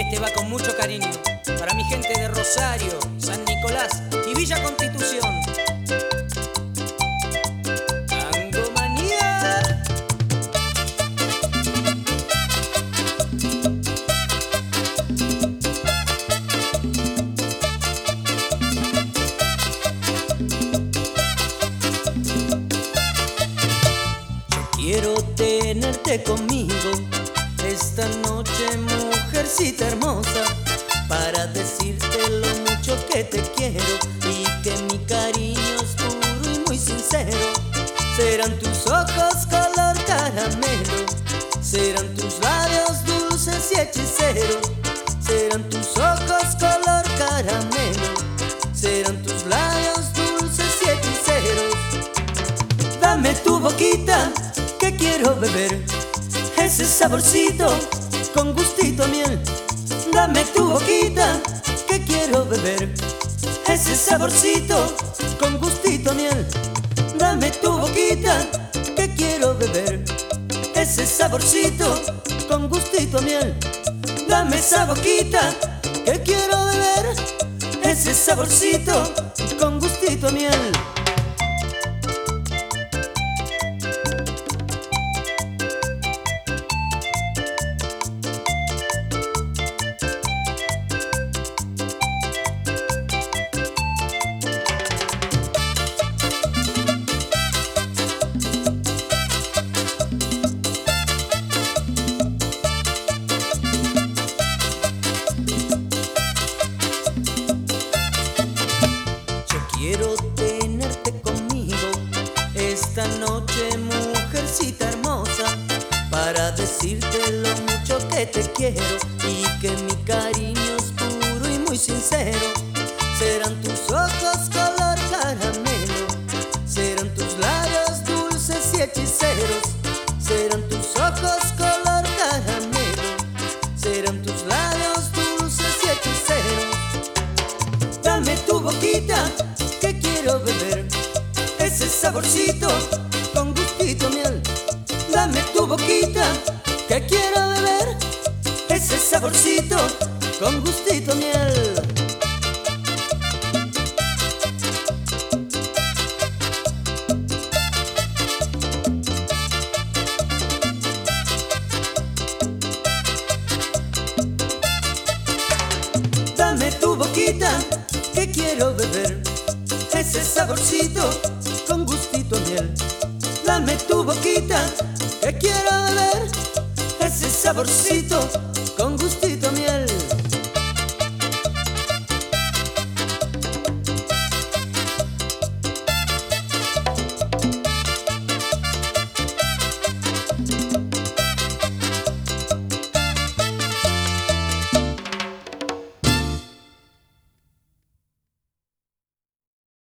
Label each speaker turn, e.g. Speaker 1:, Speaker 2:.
Speaker 1: Este va con mucho cariño para mi gente de Rosario, San Nicolás y Villa Constitución. Tango Manía. Yo quiero tenerte conmigo esta noche, mujercita hermosa, para decirte lo mucho que te quiero y que mi cariño es puro y muy sincero. Serán tus ojos color caramelo, serán tus labios dulces y hechiceros. Serán tus ojos color caramelo, serán tus labios dulces y hechiceros. Dame tu boquita que quiero beber ese saborcito con gustito a miel. Dame tu boquita que quiero beber ese saborcito con gustito a miel. Dame tu boquita que quiero beber ese saborcito con gustito a miel. Dame esa boquita que quiero beber ese saborcito con gustito a miel. Quiero tenerte conmigo esta noche, mujercita hermosa, para decirte lo mucho que te quiero y que mi cariño es puro y muy sincero. Serán tus ojos color caramelo, serán tus labios dulces y hechiceros. Serán tus ojos color caramelo, serán tus labios dulces y hechiceros. Dame tu boquita que quiero beber ese saborcito con gustito a miel. Dame tu boquita que quiero beber ese saborcito con gustito a miel. Dame tu boquita que quiero beber ese saborcito con gustito a miel. Dame tu boquita que quiero beber ese saborcito